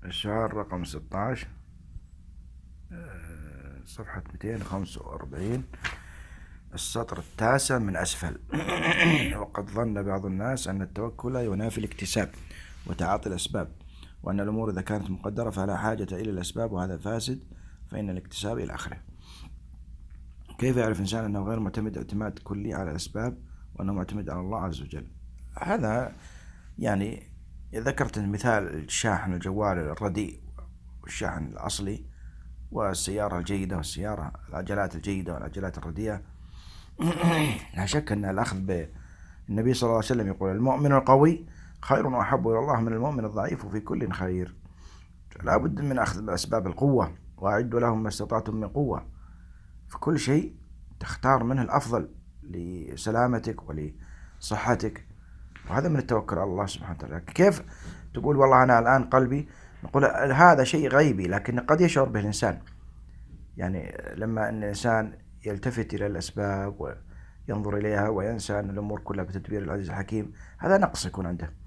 السؤال رقم 16، صفحة 245، السطر 9 من أسفل. وقد ظن بعض الناس أن التوكل ينافي الاكتساب وتعاطي الأسباب، وأن الأمور إذا كانت مقدرة فلا حاجة إلى الأسباب، وهذا فاسد، فإن الاكتساب إلى آخره. كيف يعرف إنسان أنه غير معتمد اعتماد كلي على الأسباب وأنه معتمد على الله عز وجل؟ هذا يعني ذكرت مثال الشاحن الجوال الرديء والشاحن الأصلي، والسيارة الجيدة والسيارة العجلات الجيدة والعجلات الرديئة. لا شك أن الأخذ بالنبي صلى الله عليه وسلم يقول: المؤمن القوي خير وأحب إلى الله من المؤمن الضعيف وفي كل خير. لا بد من أخذ بأسباب القوة، وأعدوا لهم ما استطعتم من قوة. في كل شيء تختار منه الأفضل لسلامتك ولصحتك، وهذا من التوكل على الله سبحانه وتعالى. كيف تقول والله أنا الآن قلبي، نقول هذا شيء غيبي لكن قد يشعر به الإنسان. يعني لما أن الإنسان يلتفت إلى الأسباب وينظر إليها وينسى أن الأمور كلها بتدبير العزيز الحكيم، هذا نقص يكون عنده.